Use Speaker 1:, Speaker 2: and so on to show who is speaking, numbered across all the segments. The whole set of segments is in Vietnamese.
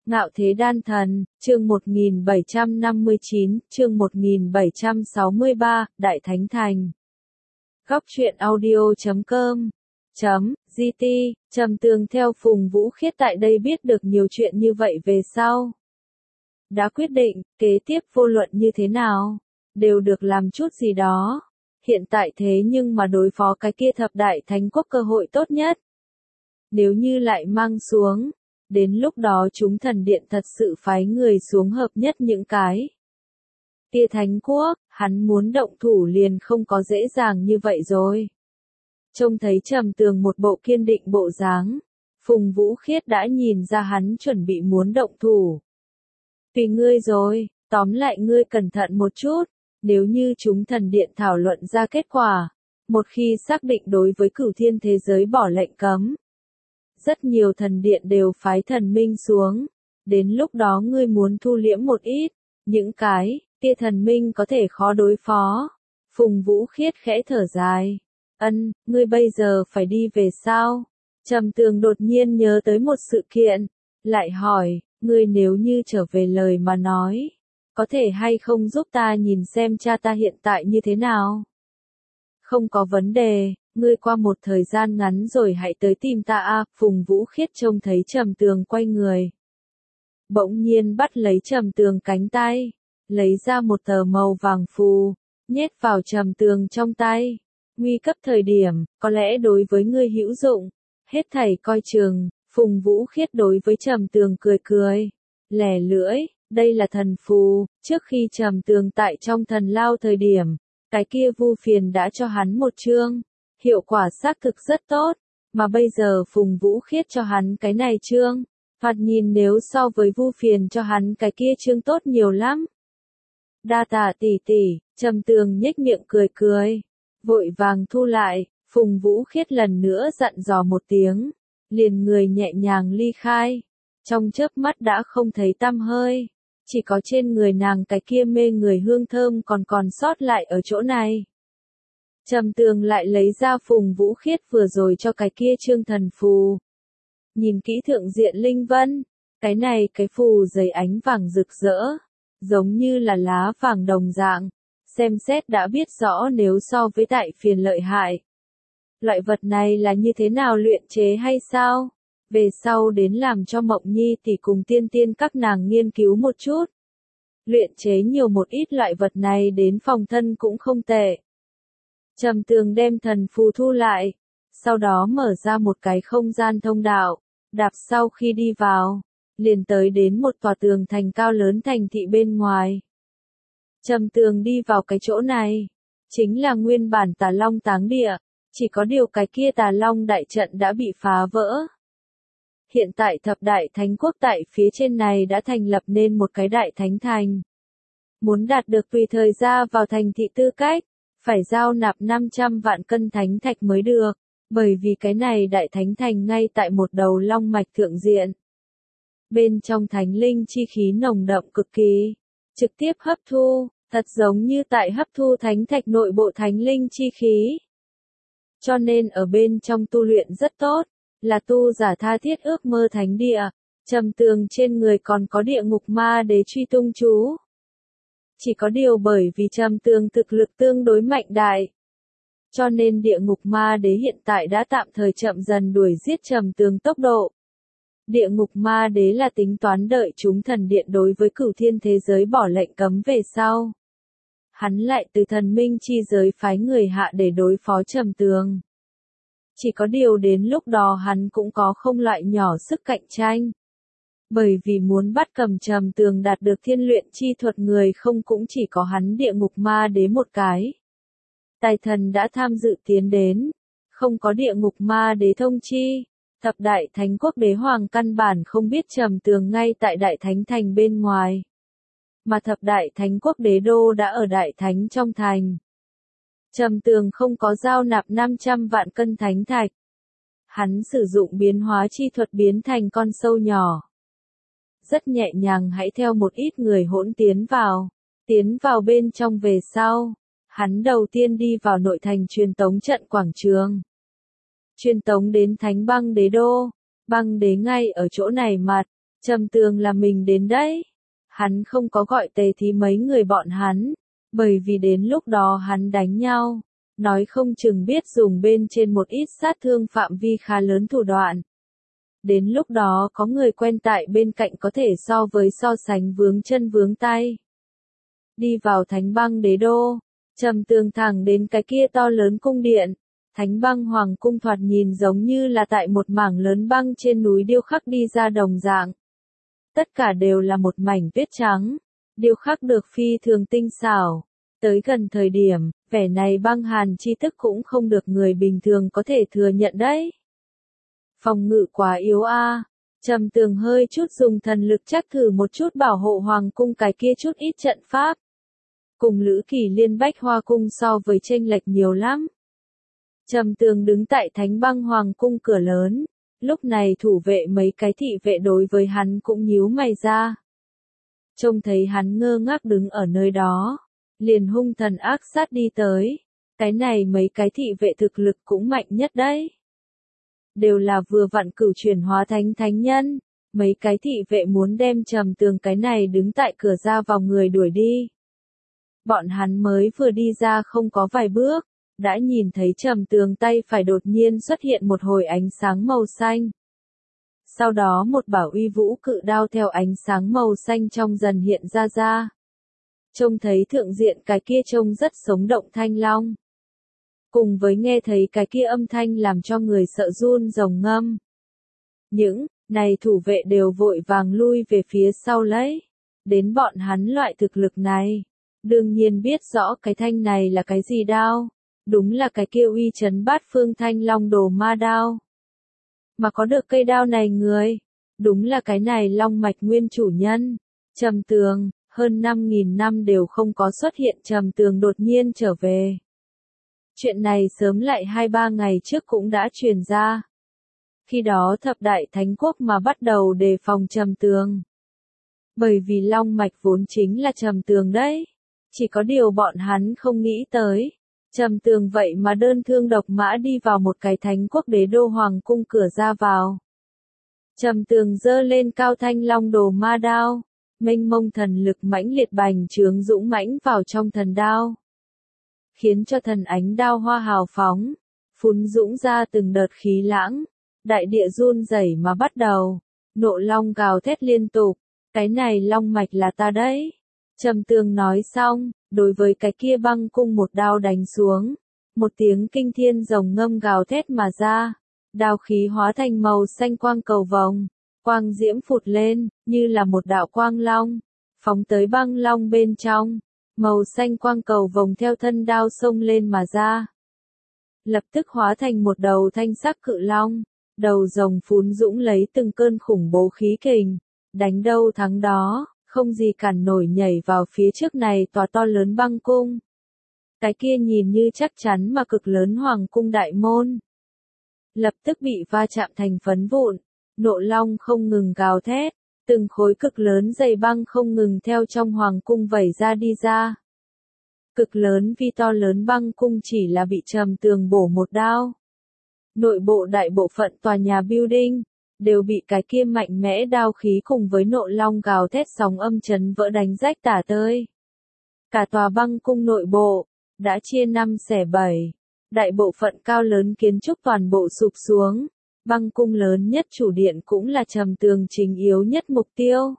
Speaker 1: Ngạo thế đan thần, chương 1759, chương 1763, Đại Thánh Thành. Góc truyện audio.com .gt, Trầm Tường theo Phùng Vũ Khiết tại đây biết được nhiều chuyện như vậy về sau. Đã quyết định, kế tiếp vô luận như thế nào, đều được làm chút gì đó. Hiện tại thế nhưng mà đối phó cái kia thập đại thánh quốc cơ hội tốt nhất. Nếu như lại mang xuống, đến lúc đó chúng thần điện thật sự phái người xuống hợp nhất những cái kia thánh quốc, hắn muốn động thủ liền không có dễ dàng như vậy rồi. Trông thấy Trầm Tường một bộ kiên định bộ dáng, Phùng Vũ Khiết đã nhìn ra hắn chuẩn bị muốn động thủ. Tùy ngươi rồi, tóm lại ngươi cẩn thận một chút, nếu như chúng thần điện thảo luận ra kết quả, một khi xác định đối với cửu thiên thế giới bỏ lệnh cấm. Rất nhiều thần điện đều phái thần minh xuống, đến lúc đó ngươi muốn thu liễm một ít, những cái kia thần minh có thể khó đối phó. Phùng Vũ Khiết khẽ thở dài, ngươi bây giờ phải đi về sao? Trầm Tường đột nhiên nhớ tới một sự kiện, lại hỏi, ngươi nếu như trở về lời mà nói, có thể hay không giúp ta nhìn xem cha ta hiện tại như thế nào? Không có vấn đề. Ngươi qua một thời gian ngắn rồi hãy tới tìm ta a. Phùng Vũ Khiết trông thấy Trầm Tường quay người. Bỗng nhiên bắt lấy Trầm Tường cánh tay, lấy ra một tờ màu vàng phù, nhét vào Trầm Tường trong tay. Nguy cấp thời điểm, có lẽ đối với ngươi hữu dụng, hết thảy coi chừng. Phùng Vũ Khiết đối với Trầm Tường cười cười, lẻ lưỡi, đây là thần phù, trước khi Trầm Tường tại trong thần lao thời điểm, cái kia Vu Phiền đã cho hắn một chương. Hiệu quả xác thực rất tốt, mà bây giờ Phùng Vũ Khiết cho hắn cái này chương, thoạt nhìn nếu so với Vu Phiền cho hắn cái kia chương tốt nhiều lắm. Đa tạ tỷ tỷ, Trầm Tường nhếch miệng cười cười, vội vàng thu lại. Phùng Vũ Khiết lần nữa dặn dò một tiếng, liền người nhẹ nhàng ly khai, trong chớp mắt đã không thấy tăm hơi, chỉ có trên người nàng cái kia mê người hương thơm còn sót lại ở chỗ này. Trầm Tường lại lấy ra Phùng Vũ Khiết vừa rồi cho cái kia chương thần phù. Nhìn kỹ thượng diện linh vân, cái này cái phù dày ánh vàng rực rỡ, giống như là lá vàng đồng dạng, xem xét đã biết rõ nếu so với Đại Phiền lợi hại. Loại vật này là như thế nào luyện chế hay sao? Về sau đến làm cho Mộng Nhi tỷ cùng Tiên Tiên các nàng nghiên cứu một chút. Luyện chế nhiều một ít loại vật này đến phòng thân cũng không tệ. Trầm Tường đem thần phù thu lại, sau đó mở ra một cái không gian thông đạo, đạp sau khi đi vào, liền tới đến một tòa tường thành cao lớn thành thị bên ngoài. Trầm Tường đi vào cái chỗ này, chính là nguyên bản Tà Long táng địa, chỉ có điều cái kia Tà Long đại trận đã bị phá vỡ. Hiện tại thập đại thánh quốc tại phía trên này đã thành lập nên một cái đại thánh thành. Muốn đạt được tùy thời ra vào thành thị tư cách, phải giao nạp 500 vạn cân thánh thạch mới được, bởi vì cái này đại thánh thành ngay tại một đầu long mạch thượng diện. Bên trong thánh linh chi khí nồng đậm cực kỳ, trực tiếp hấp thu, thật giống như tại hấp thu thánh thạch nội bộ thánh linh chi khí. Cho nên ở bên trong tu luyện rất tốt, là tu giả tha thiết ước mơ thánh địa. Trầm Tường trên người còn có địa ngục ma đế truy tung chú. Chỉ có điều bởi vì Trầm Tường thực lực tương đối mạnh đại, cho nên địa ngục ma đế hiện tại đã tạm thời chậm dần đuổi giết Trầm Tường tốc độ. Địa ngục ma đế là tính toán đợi chúng thần điện đối với cửu thiên thế giới bỏ lệnh cấm về sau. Hắn lại từ thần minh chi giới phái người hạ để đối phó Trầm Tường. Chỉ có điều đến lúc đó hắn cũng có không loại nhỏ sức cạnh tranh. Bởi vì muốn bắt cầm Trầm Tường đạt được thiên luyện chi thuật người không cũng chỉ có hắn địa ngục ma đế một cái. Tài thần đã tham dự tiến đến, không có địa ngục ma đế thông chi, thập đại thánh quốc đế hoàng căn bản không biết Trầm Tường ngay tại đại thánh thành bên ngoài. Mà thập đại thánh quốc đế đô đã ở đại thánh trong thành. Trầm Tường không có giao nạp 500 vạn cân thánh thạch. Hắn sử dụng biến hóa chi thuật biến thành con sâu nhỏ. Rất nhẹ nhàng hãy theo một ít người hỗn tiến vào bên trong về sau. Hắn đầu tiên đi vào nội thành truyền tống trận quảng trường. Truyền tống đến Thánh Băng Đế Đô, Băng Đế ngay ở chỗ này mặt, Trầm Tường là mình đến đấy. Hắn không có gọi Tề Thí mấy người bọn hắn, bởi vì đến lúc đó hắn đánh nhau, nói không chừng biết dùng bên trên một ít sát thương phạm vi khá lớn thủ đoạn. Đến lúc đó có người quen tại bên cạnh có thể so sánh vướng chân vướng tay. Đi vào Thánh Băng Đế Đô, Trầm Tường thẳng đến cái kia to lớn cung điện. Thánh Băng Hoàng cung thoạt nhìn giống như là tại một mảng lớn băng trên núi điêu khắc đi ra đồng dạng. Tất cả đều là một mảnh tuyết trắng, điêu khắc được phi thường tinh xảo. Tới gần thời điểm, vẻ này băng hàn chi tức cũng không được người bình thường có thể thừa nhận đấy. Phòng ngự quá yếu a. Trầm Tường hơi chút dùng thần lực chắc thử một chút bảo hộ hoàng cung cái kia chút ít trận pháp. Cùng Lữ Kỳ Liên Bách Hoa cung so với chênh lệch nhiều lắm. Trầm Tường đứng tại Thánh Băng Hoàng cung cửa lớn, lúc này thủ vệ mấy cái thị vệ đối với hắn cũng nhíu mày ra. Trông thấy hắn ngơ ngác đứng ở nơi đó, liền hung thần ác sát đi tới, cái này mấy cái thị vệ thực lực cũng mạnh nhất đấy. Đều là vừa vặn cửu chuyển hóa thánh nhân, mấy cái thị vệ muốn đem Trầm Tường cái này đứng tại cửa ra vào người đuổi đi. Bọn hắn mới vừa đi ra không có vài bước, đã nhìn thấy Trầm Tường tay phải đột nhiên xuất hiện một hồi ánh sáng màu xanh. Sau đó một bảo uy vũ cự đao theo ánh sáng màu xanh trong dần hiện ra. Trông thấy thượng diện cái kia trông rất sống động thanh long. Cùng với nghe thấy cái kia âm thanh làm cho người sợ run rồng ngâm. Những này thủ vệ đều vội vàng lui về phía sau lấy. Đến bọn hắn loại thực lực này, đương nhiên biết rõ cái thanh này là cái gì đao. Đúng là cái kia uy chấn bát phương thanh long đồ ma đao. Mà có được cây đao này người, đúng là cái này long mạch nguyên chủ nhân. Trầm Tường, hơn 5.000 năm đều không có xuất hiện Trầm Tường đột nhiên trở về. Chuyện này sớm lại 2-3 ngày trước cũng đã truyền ra. Khi đó thập đại thánh quốc mà bắt đầu đề phòng Trầm Tường. Bởi vì long mạch vốn chính là Trầm Tường đấy. Chỉ có điều bọn hắn không nghĩ tới. Trầm Tường vậy mà đơn thương độc mã đi vào một cái thánh quốc đế đô hoàng cung cửa ra vào. Trầm Tường giơ lên cao thanh long đồ ma đao, mênh mông thần lực mãnh liệt bành trướng dũng mãnh vào trong thần đao. Khiến cho thần ánh đao hoa hào phóng, phun dũng ra từng đợt khí lãng, đại địa run rẩy mà bắt đầu, nộ long gào thét liên tục, cái này long mạch là ta đấy. Trầm Tường nói xong, đối với cái kia băng cung một đao đánh xuống, một tiếng kinh thiên rồng ngâm gào thét mà ra, đao khí hóa thành màu xanh quang cầu vồng, quang diễm phụt lên, như là một đạo quang long, phóng tới băng long bên trong, màu xanh quang cầu vồng theo thân đao xông lên mà ra. Lập tức hóa thành một đầu thanh sắc cự long, đầu rồng phún dũng lấy từng cơn khủng bố khí kình, đánh đâu thắng đó. Không gì cản nổi nhảy vào phía trước này tòa to lớn băng cung. Cái kia nhìn như chắc chắn mà cực lớn hoàng cung đại môn. Lập tức bị va chạm thành phấn vụn, nộ long không ngừng gào thét, từng khối cực lớn dày băng không ngừng theo trong hoàng cung vẩy ra đi ra. Cực lớn vì to lớn băng cung chỉ là bị Trầm Tường bổ một đao. Nội bộ đại bộ phận tòa nhà building đều bị cái kia mạnh mẽ đao khí cùng với nộ long gào thét sóng âm chấn vỡ đánh rách tả tơi. Cả tòa băng cung nội bộ đã chia 5 xẻ 7, đại bộ phận cao lớn kiến trúc toàn bộ sụp xuống, băng cung lớn nhất chủ điện cũng là Trầm Tường chính yếu nhất mục tiêu.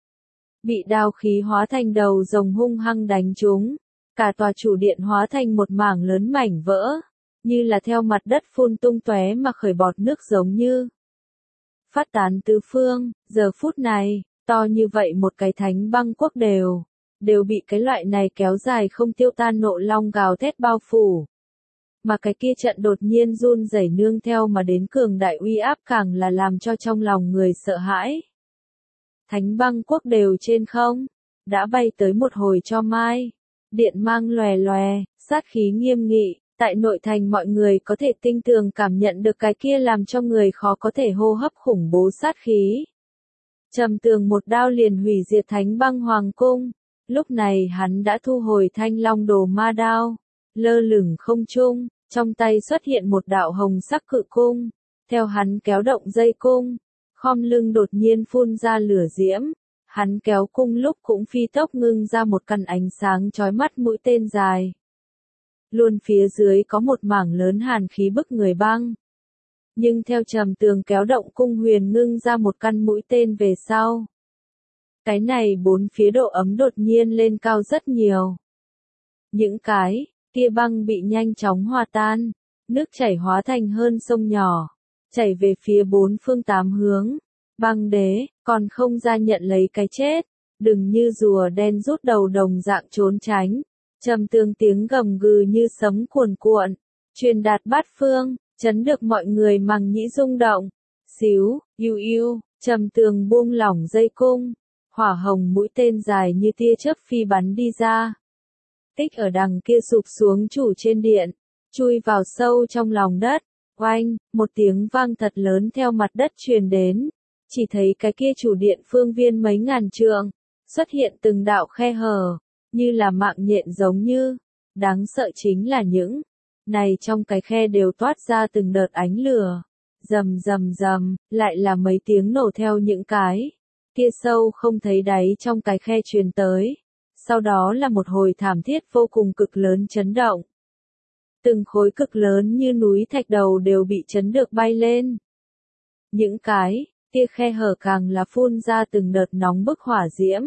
Speaker 1: Bị đao khí hóa thành đầu rồng hung hăng đánh trúng, cả tòa chủ điện hóa thành một mảng lớn mảnh vỡ, như là theo mặt đất phun tung tóe mà khởi bọt nước giống như phát tán tứ phương. Giờ phút này, to như vậy một cái thánh băng quốc đều bị cái loại này kéo dài không tiêu tan nộ long gào thét bao phủ. Mà cái kia trận đột nhiên run rẩy nương theo mà đến cường đại uy áp càng là làm cho trong lòng người sợ hãi. Thánh băng quốc đều trên không, đã bay tới một hồi cho mai, điện mang lòe lòe, sát khí nghiêm nghị. Tại nội thành mọi người có thể tinh tường cảm nhận được cái kia làm cho người khó có thể hô hấp khủng bố sát khí. Trầm Tường một đao liền hủy diệt Thánh Băng Hoàng cung. Lúc này hắn đã thu hồi thanh long đồ ma đao, lơ lửng không trung, trong tay xuất hiện một đạo hồng sắc cự cung. Theo hắn kéo động dây cung, khom lưng đột nhiên phun ra lửa diễm. Hắn kéo cung lúc cũng phi tốc ngưng ra một căn ánh sáng chói mắt mũi tên dài. Luôn phía dưới có một mảng lớn hàn khí bức người băng. Nhưng theo Trầm Tường kéo động cung huyền ngưng ra một căn mũi tên về sau. Cái này bốn phía độ ấm đột nhiên lên cao rất nhiều. Những cái tia băng bị nhanh chóng hòa tan, nước chảy hóa thành hơn sông nhỏ, chảy về phía bốn phương tám hướng. Băng đế, còn không ra nhận lấy cái chết, đừng như rùa đen rút đầu đồng dạng trốn tránh. Trầm Tường tiếng gầm gừ như sấm cuồn cuộn, truyền đạt bát phương, chấn được mọi người màng nhĩ rung động. Xíu, yêu yêu, Trầm Tường buông lỏng dây cung, hỏa hồng mũi tên dài như tia chớp phi bắn đi ra. Tích ở đằng kia sụp xuống chủ trên điện, chui vào sâu trong lòng đất. Oanh, một tiếng vang thật lớn theo mặt đất truyền đến. Chỉ thấy cái kia chủ điện phương viên mấy ngàn trượng, xuất hiện từng đạo khe hở, như là mạng nhện giống như. Đáng sợ chính là những này trong cái khe đều toát ra từng đợt ánh lửa. Rầm rầm rầm, lại là mấy tiếng nổ theo những cái kia sâu không thấy đáy trong cái khe truyền tới. Sau đó là một hồi thảm thiết vô cùng cực lớn chấn động. Từng khối cực lớn như núi thạch đầu đều bị chấn được bay lên. Những cái tia khe hở càng là phun ra từng đợt nóng bức hỏa diễm.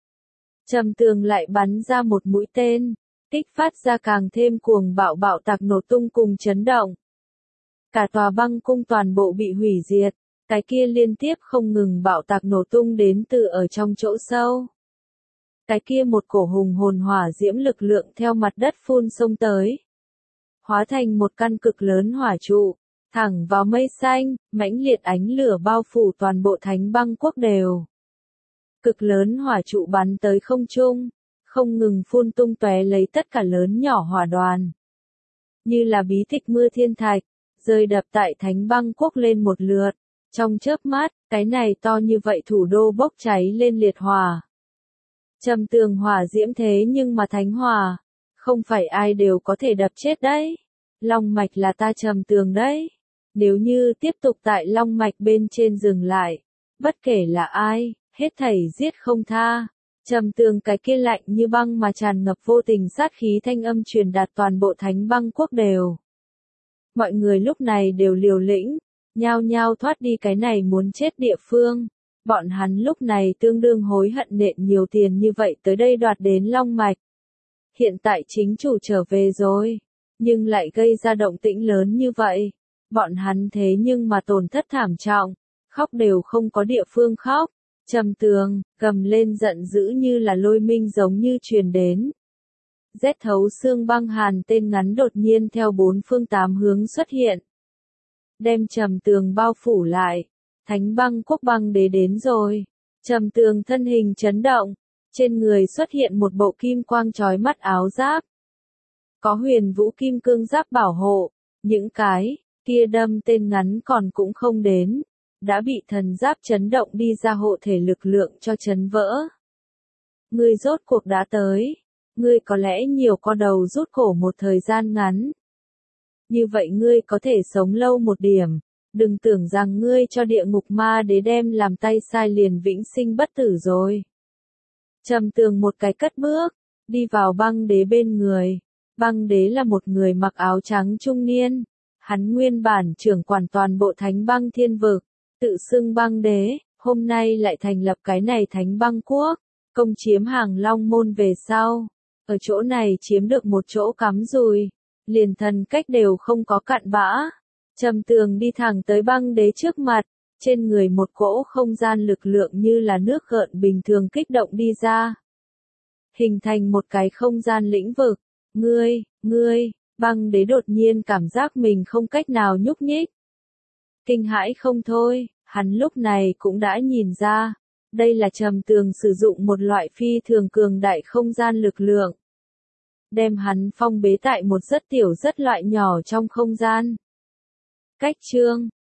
Speaker 1: Trầm Tường lại bắn ra một mũi tên, kích phát ra càng thêm cuồng bạo bạo tạc nổ tung cùng chấn động. Cả tòa băng cung toàn bộ bị hủy diệt, cái kia liên tiếp không ngừng bạo tạc nổ tung đến từ ở trong chỗ sâu. Cái kia một cổ hùng hồn hỏa diễm lực lượng theo mặt đất phun xông tới, hóa thành một căn cực lớn hỏa trụ, thẳng vào mây xanh, mãnh liệt ánh lửa bao phủ toàn bộ Thánh Băng Quốc đều. Cực lớn hỏa trụ bắn tới không trung, không ngừng phun tung tóe lấy tất cả lớn nhỏ hỏa đoàn. Như là bí tịch mưa thiên thạch, rơi đập tại Thánh Băng Quốc lên một lượt. Trong chớp mắt, cái này to như vậy thủ đô bốc cháy lên liệt hỏa. Trầm Tường hỏa diễm thế nhưng mà thánh hỏa, không phải ai đều có thể đập chết đấy. Long mạch là ta Trầm Tường đấy. Nếu như tiếp tục tại long mạch bên trên dừng lại, bất kể là ai, hết thảy giết không tha. Trầm Tường cái kia lạnh như băng mà tràn ngập vô tình sát khí thanh âm truyền đạt toàn bộ Thánh Băng Quốc đều. Mọi người lúc này đều liều lĩnh, nhao nhao thoát đi cái này muốn chết địa phương. Bọn hắn lúc này tương đương hối hận nện nhiều tiền như vậy tới đây đoạt đến long mạch. Hiện tại chính chủ trở về rồi, nhưng lại gây ra động tĩnh lớn như vậy. Bọn hắn thế nhưng mà tổn thất thảm trọng, khóc đều không có địa phương khóc. Trầm Tường, gầm lên giận dữ như là lôi minh giống như truyền đến. Rét thấu xương băng hàn tên ngắn đột nhiên theo bốn phương tám hướng xuất hiện. Đem Trầm Tường bao phủ lại. Thánh Băng Quốc băng đế đến rồi. Trầm Tường thân hình chấn động, trên người xuất hiện một bộ kim quang chói mắt áo giáp. Có huyền vũ kim cương giáp bảo hộ, những cái kia đâm tên ngắn còn cũng không đến, đã bị thần giáp chấn động đi ra hộ thể lực lượng cho chấn vỡ. Ngươi rốt cuộc đã tới, ngươi có lẽ nhiều co đầu rút cổ một thời gian ngắn. Như vậy ngươi có thể sống lâu một điểm. Đừng tưởng rằng ngươi cho địa ngục ma đế đem làm tay sai liền vĩnh sinh bất tử rồi. Trầm Tường một cái cất bước, đi vào băng đế bên người. Băng đế là một người mặc áo trắng trung niên. Hắn nguyên bản trưởng quản toàn bộ Thánh Băng Thiên Vực, tự xưng băng đế, hôm nay lại thành lập cái này Thánh Băng Quốc, công chiếm Hàng Long Môn về sau. Ở chỗ này chiếm được một chỗ cắm rùi, liền thần cách đều không có cặn bã. Trầm Tường đi thẳng tới băng đế trước mặt, trên người một cỗ không gian lực lượng như là nước gợn bình thường kích động đi ra. Hình thành một cái không gian lĩnh vực. Ngươi, băng đế đột nhiên cảm giác mình không cách nào nhúc nhích. Kinh hãi không thôi, hắn lúc này cũng đã nhìn ra, đây là Trầm Tường sử dụng một loại phi thường cường đại không gian lực lượng. Đem hắn phong bế tại một rất tiểu rất loại nhỏ trong không gian. Cách chương